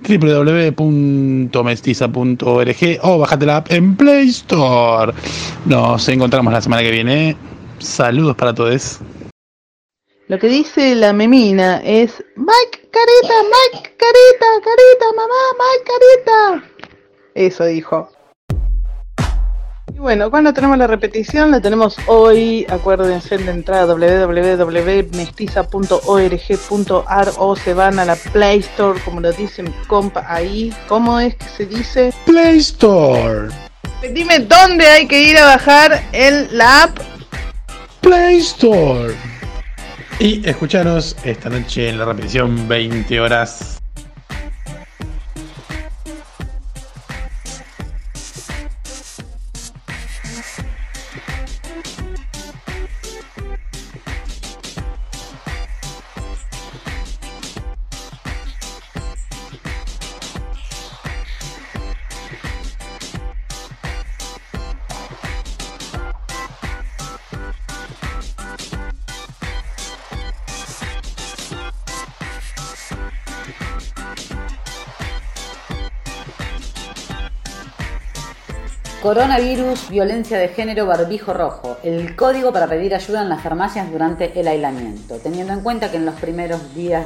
www.mestiza.org o bájate la app en Play Store. Nos encontramos la semana que viene. Saludos para todos. Lo que dice la Memina es Mike careta, mamá, Mike careta. Eso dijo. Y bueno, cuando tenemos la repetición, la tenemos hoy. Acuérdense de entrar a www.mestiza.org.ar o se van a la Play Store, como lo dicen compa ahí. ¿Cómo es que se dice? Play Store. Dime dónde hay que ir a bajar la app. Play Store. Y escucharos esta noche en la repetición 20 horas. Coronavirus, violencia de género, barbijo rojo. El código para pedir ayuda en las farmacias durante el aislamiento. Teniendo en cuenta que en los primeros 10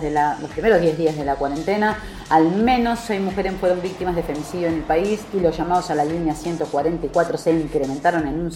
días de la cuarentena, al menos 6 mujeres fueron víctimas de femicidio en el país y los llamados a la línea 144 se incrementaron en un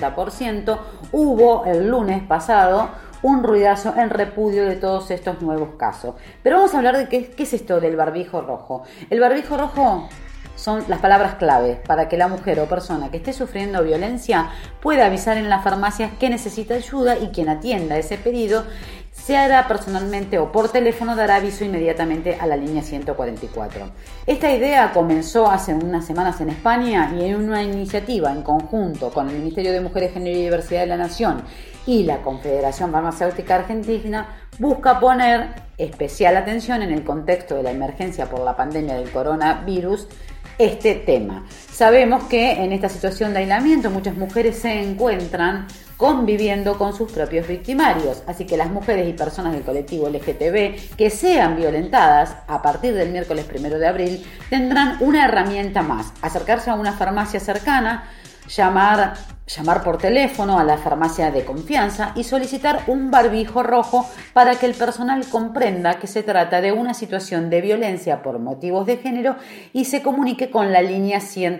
60%, hubo el lunes pasado un ruidazo en repudio de todos estos nuevos casos. Pero vamos a hablar de qué es esto del barbijo rojo. El barbijo rojo son las palabras clave para que la mujer o persona que esté sufriendo violencia pueda avisar en las farmacias que necesita ayuda y quien atienda ese pedido se hará personalmente o por teléfono, dará aviso inmediatamente a la línea 144. Esta idea comenzó hace unas semanas en España y en una iniciativa en conjunto con el Ministerio de Mujeres, Género y Diversidad de la Nación y la Confederación Farmacéutica Argentina busca poner especial atención en el contexto de la emergencia por la pandemia del coronavirus este tema. Sabemos que en esta situación de aislamiento muchas mujeres se encuentran conviviendo con sus propios victimarios, así que las mujeres y personas del colectivo LGTB que sean violentadas a partir del miércoles 1 de abril tendrán una herramienta más: acercarse a una farmacia cercana, llamar por teléfono a la farmacia de confianza y solicitar un barbijo rojo para que el personal comprenda que se trata de una situación de violencia por motivos de género y se comunique con la línea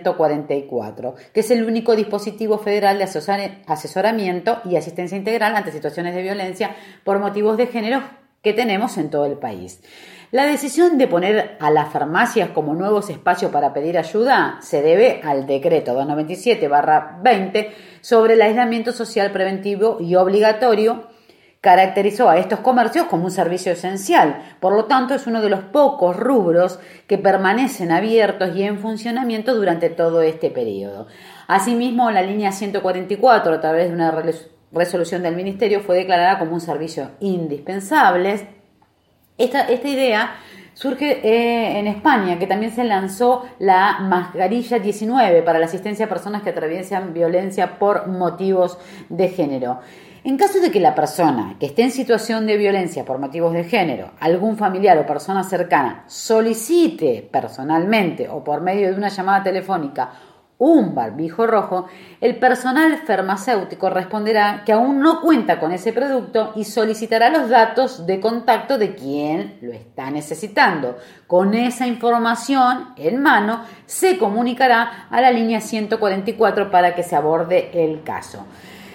144, que es el único dispositivo federal de asesoramiento y asistencia integral ante situaciones de violencia por motivos de género que tenemos en todo el país. La decisión de poner a las farmacias como nuevos espacios para pedir ayuda se debe al decreto 297/20 sobre el aislamiento social preventivo y obligatorio. Caracterizó a estos comercios como un servicio esencial, por lo tanto es uno de los pocos rubros que permanecen abiertos y en funcionamiento durante todo este periodo. Asimismo, la línea 144, a través de una resolución del Ministerio, fue declarada como un servicio indispensable. Esta idea surge en España, que también se lanzó la mascarilla 19 para la asistencia a personas que atraviesan violencia por motivos de género. En caso de que la persona que esté en situación de violencia por motivos de género, algún familiar o persona cercana, solicite personalmente o por medio de una llamada telefónica un barbijo rojo, el personal farmacéutico responderá que aún no cuenta con ese producto y solicitará los datos de contacto de quien lo está necesitando. Con esa información en mano se comunicará a la línea 144 para que se aborde el caso.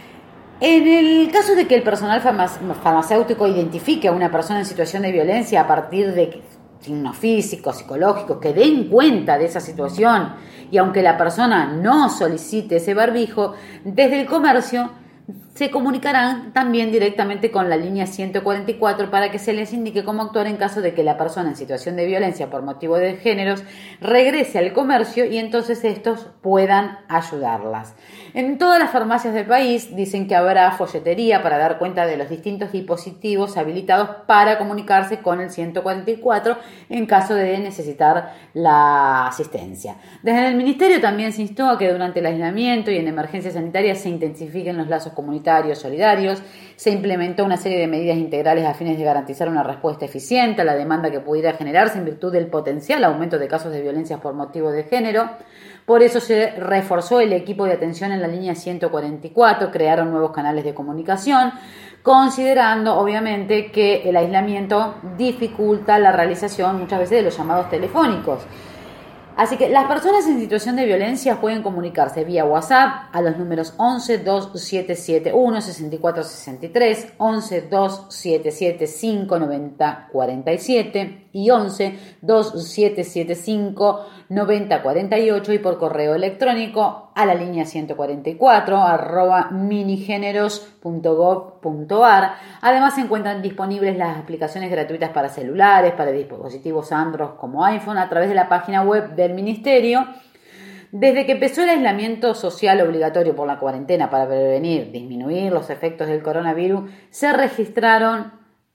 En el caso de que el personal farmacéutico identifique a una persona en situación de violencia a partir de signos físicos, psicológicos, que den cuenta de esa situación, y aunque la persona no solicite ese barbijo, desde el comercio se comunicarán también directamente con la línea 144 para que se les indique cómo actuar en caso de que la persona en situación de violencia por motivo de géneros regrese al comercio y entonces estos puedan ayudarlas. En todas las farmacias del país dicen que habrá folletería para dar cuenta de los distintos dispositivos habilitados para comunicarse con el 144 en caso de necesitar la asistencia. Desde el Ministerio también se instó a que durante el aislamiento y en emergencias sanitarias se intensifiquen los lazos comunitarios solidarios. Se implementó una serie de medidas integrales a fines de garantizar una respuesta eficiente a la demanda que pudiera generarse en virtud del potencial aumento de casos de violencia por motivo de género. Por eso se reforzó el equipo de atención en la línea 144, crearon nuevos canales de comunicación, considerando obviamente que el aislamiento dificulta la realización muchas veces de los llamados telefónicos. Así que las personas en situación de violencia pueden comunicarse vía WhatsApp a los números 11 2771 6463, 11 2775 9047 y 11 2775 9048 y por correo electrónico a la línea 144 @minigéneros.gov.ar. Además se encuentran disponibles las aplicaciones gratuitas para celulares, para dispositivos Android como iPhone a través de la página web del Ministerio. Desde que empezó el aislamiento social obligatorio por la cuarentena para prevenir, disminuir los efectos del coronavirus, se registraron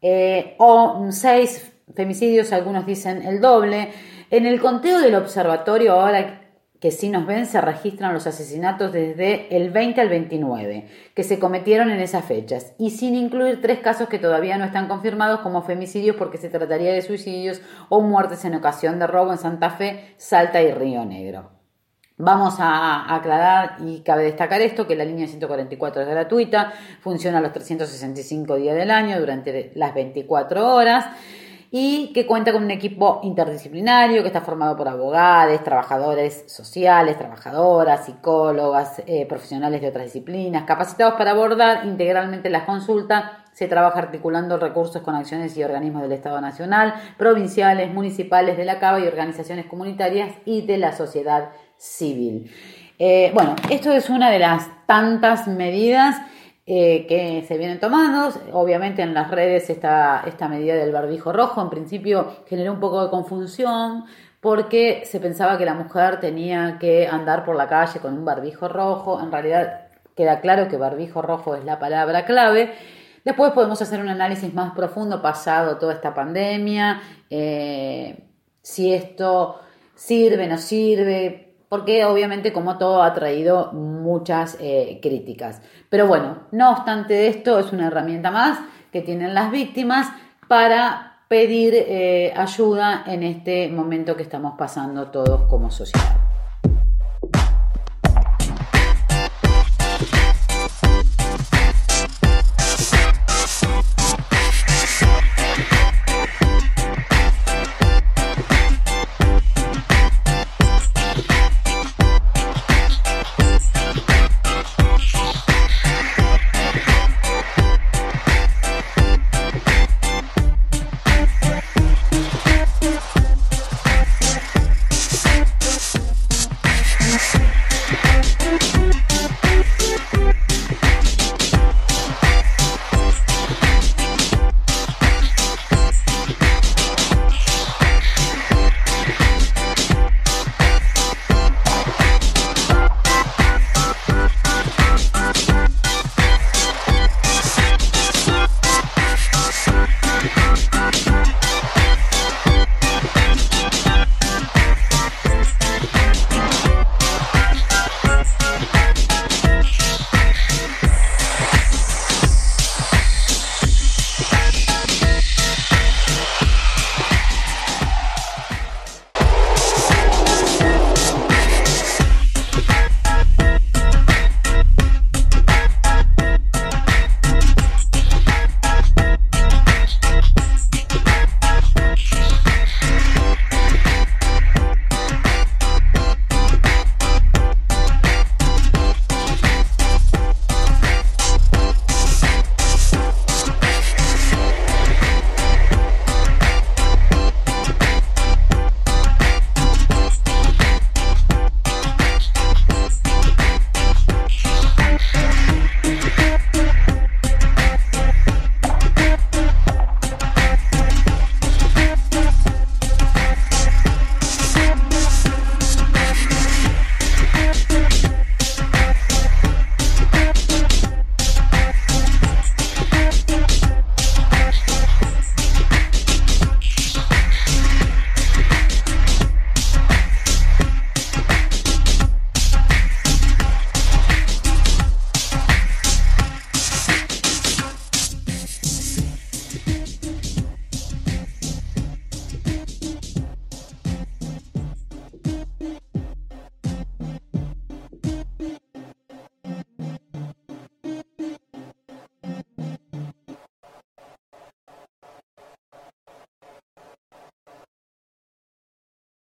6 femicidios, algunos dicen el doble. En el conteo del observatorio, ahora que sí nos ven, se registran los asesinatos desde el 20 al 29, que se cometieron en esas fechas, y sin incluir 3 casos que todavía no están confirmados como femicidios porque se trataría de suicidios o muertes en ocasión de robo en Santa Fe, Salta y Río Negro. Vamos a aclarar y cabe destacar esto, que la línea 144 es gratuita, funciona los 365 días del año durante las 24 horas y que cuenta con un equipo interdisciplinario que está formado por abogados, trabajadores sociales, trabajadoras, psicólogas, profesionales de otras disciplinas, capacitados para abordar integralmente las consultas. Se trabaja articulando recursos con acciones y organismos del Estado Nacional, provinciales, municipales, de la CABA y organizaciones comunitarias y de la sociedad civil. Bueno, esto es una de las tantas medidas que se vienen tomando. Obviamente en las redes esta medida del barbijo rojo en principio generó un poco de confusión porque se pensaba que la mujer tenía que andar por la calle con un barbijo rojo. En realidad queda claro que barbijo rojo es la palabra clave. Después podemos hacer un análisis más profundo pasado toda esta pandemia, si esto sirve, no sirve, porque obviamente como todo ha traído muchas críticas. Pero bueno, no obstante esto, es una herramienta más que tienen las víctimas para pedir ayuda en este momento que estamos pasando todos como sociedad.